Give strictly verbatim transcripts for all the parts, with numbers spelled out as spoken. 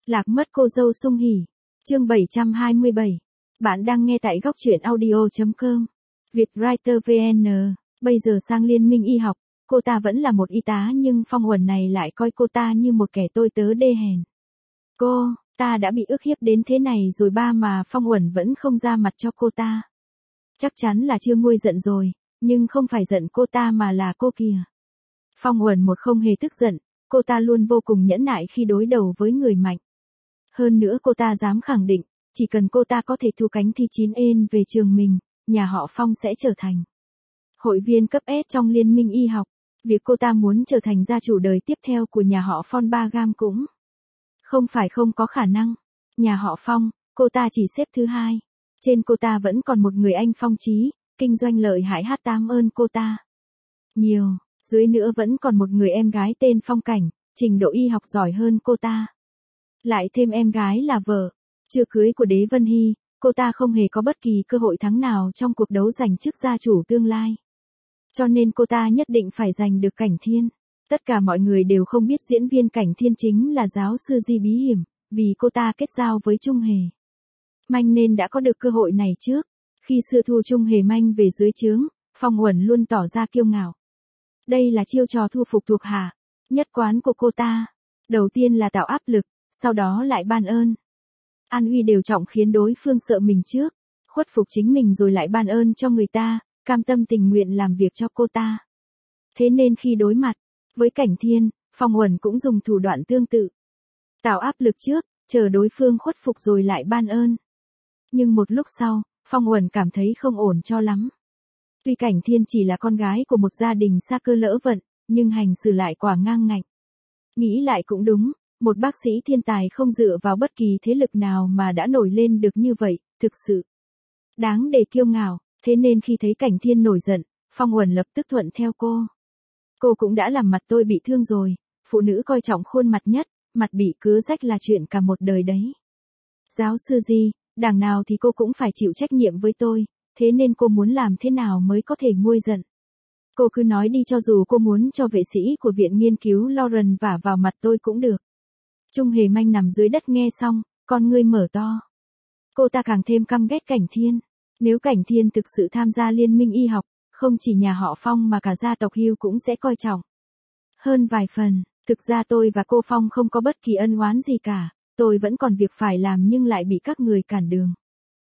Lạc mất cô dâu Sung Hỉ. Chương bảy trăm hai mươi bảy. Bạn đang nghe tại góc truyện audio chấm com. Vietwriter vê en. Bây giờ sang Liên minh y học, cô ta vẫn là một y tá nhưng Phong Uẩn này lại coi cô ta như một kẻ tôi tớ đê hèn. Cô, ta đã bị ức hiếp đến thế này rồi ba mà Phong Uẩn vẫn không ra mặt cho cô ta. Chắc chắn là chưa nguôi giận rồi, nhưng không phải giận cô ta mà là cô kìa. Phong Uẩn một không hề tức giận, cô ta luôn vô cùng nhẫn nại khi đối đầu với người mạnh. Hơn nữa cô ta dám khẳng định, chỉ cần cô ta có thể thu cánh thi chín ên về trường mình, nhà họ Phong sẽ trở thành hội viên cấp S trong Liên minh y học. Việc cô ta muốn trở thành gia chủ đời tiếp theo của nhà họ Phong Ba Gam cũng không phải không có khả năng. Nhà họ Phong, cô ta chỉ xếp thứ hai. Trên cô ta vẫn còn một người anh Phong Chí, kinh doanh lợi hại hát tám ơn cô ta nhiều. Dưới nữa vẫn còn một người em gái tên Phong Cảnh, trình độ y học giỏi hơn cô ta. Lại thêm em gái là vợ, chưa cưới của Đế Vân Hy, cô ta không hề có bất kỳ cơ hội thắng nào trong cuộc đấu giành chức gia chủ tương lai. Cho nên cô ta nhất định phải giành được Cảnh Thiên. Tất cả mọi người đều không biết diễn viên Cảnh Thiên chính là giáo sư Di Bí Hiểm, vì cô ta kết giao với Trung Hề Manh nên đã có được cơ hội này trước. Khi xưa thu Trung Hề Manh về dưới trướng, Phong Uẩn luôn tỏ ra kiêu ngạo. Đây là chiêu trò thu phục thuộc hạ nhất quán của cô ta. Đầu tiên là tạo áp lực, sau đó lại ban ơn. An uy đều trọng khiến đối phương sợ mình trước, khuất phục chính mình rồi lại ban ơn cho người ta, cam tâm tình nguyện làm việc cho cô ta. Thế nên khi đối mặt với Cảnh Thiên, Phong Uẩn cũng dùng thủ đoạn tương tự. Tạo áp lực trước, chờ đối phương khuất phục rồi lại ban ơn. Nhưng một lúc sau, Phong Uẩn cảm thấy không ổn cho lắm. Tuy Cảnh Thiên chỉ là con gái của một gia đình xa cơ lỡ vận, nhưng hành xử lại quả ngang ngạnh. Nghĩ lại cũng đúng, một bác sĩ thiên tài không dựa vào bất kỳ thế lực nào mà đã nổi lên được như vậy, thực sự đáng để kiêu ngạo. Thế nên khi thấy Cảnh Thiên nổi giận, Phong Uẩn lập tức thuận theo cô. Cô cũng đã làm mặt tôi bị thương rồi, phụ nữ coi trọng khuôn mặt nhất, mặt bị cứa rách là chuyện cả một đời đấy. Giáo sư Di, đằng nào thì cô cũng phải chịu trách nhiệm với tôi, thế nên cô muốn làm thế nào mới có thể nguôi giận. Cô cứ nói đi, cho dù cô muốn cho vệ sĩ của viện nghiên cứu Lauren vả vào mặt tôi cũng được. Trung Hề Manh nằm dưới đất nghe xong, con ngươi mở to. Cô ta càng thêm căm ghét Cảnh Thiên. Nếu Cảnh Thiên thực sự tham gia Liên minh y học, không chỉ nhà họ Phong mà cả gia tộc Hưu cũng sẽ coi trọng hơn vài phần. Thực ra tôi và cô Phong không có bất kỳ ân oán gì cả, tôi vẫn còn việc phải làm nhưng lại bị các người cản đường.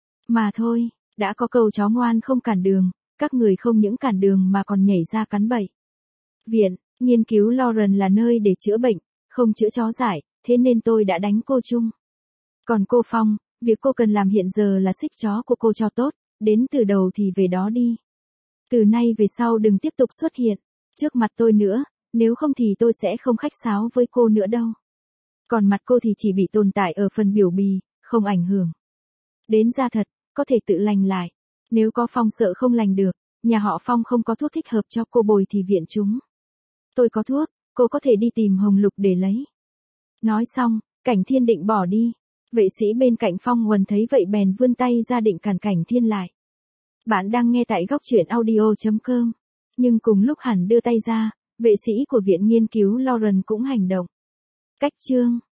Mà thôi, đã có câu chó ngoan không cản đường, các người không những cản đường mà còn nhảy ra cắn bậy. Viện nghiên cứu Lauren là nơi để chữa bệnh, không chữa chó dại, thế nên tôi đã đánh cô Trung. Còn cô Phong, việc cô cần làm hiện giờ là xích chó của cô cho tốt, đến từ đầu thì về đó đi. Từ nay về sau đừng tiếp tục xuất hiện trước mặt tôi nữa, nếu không thì tôi sẽ không khách sáo với cô nữa đâu. Còn mặt cô thì chỉ bị tồn tại ở phần biểu bì, không ảnh hưởng đến da thật, có thể tự lành lại. Nếu có Phong sợ không lành được, nhà họ Phong không có thuốc thích hợp cho cô bồi thì viện chúng tôi có thuốc, cô có thể đi tìm Hồng Lục để lấy. Nói xong, Cảnh Thiên định bỏ đi. Vệ sĩ bên cạnh Phong Uẩn thấy vậy bèn vươn tay ra định cản Cảnh Thiên lại. Bạn đang nghe tại góc truyện audio chấm com. Nhưng cùng lúc hẳn đưa tay ra, vệ sĩ của viện nghiên cứu Lauren cũng hành động. Cách chương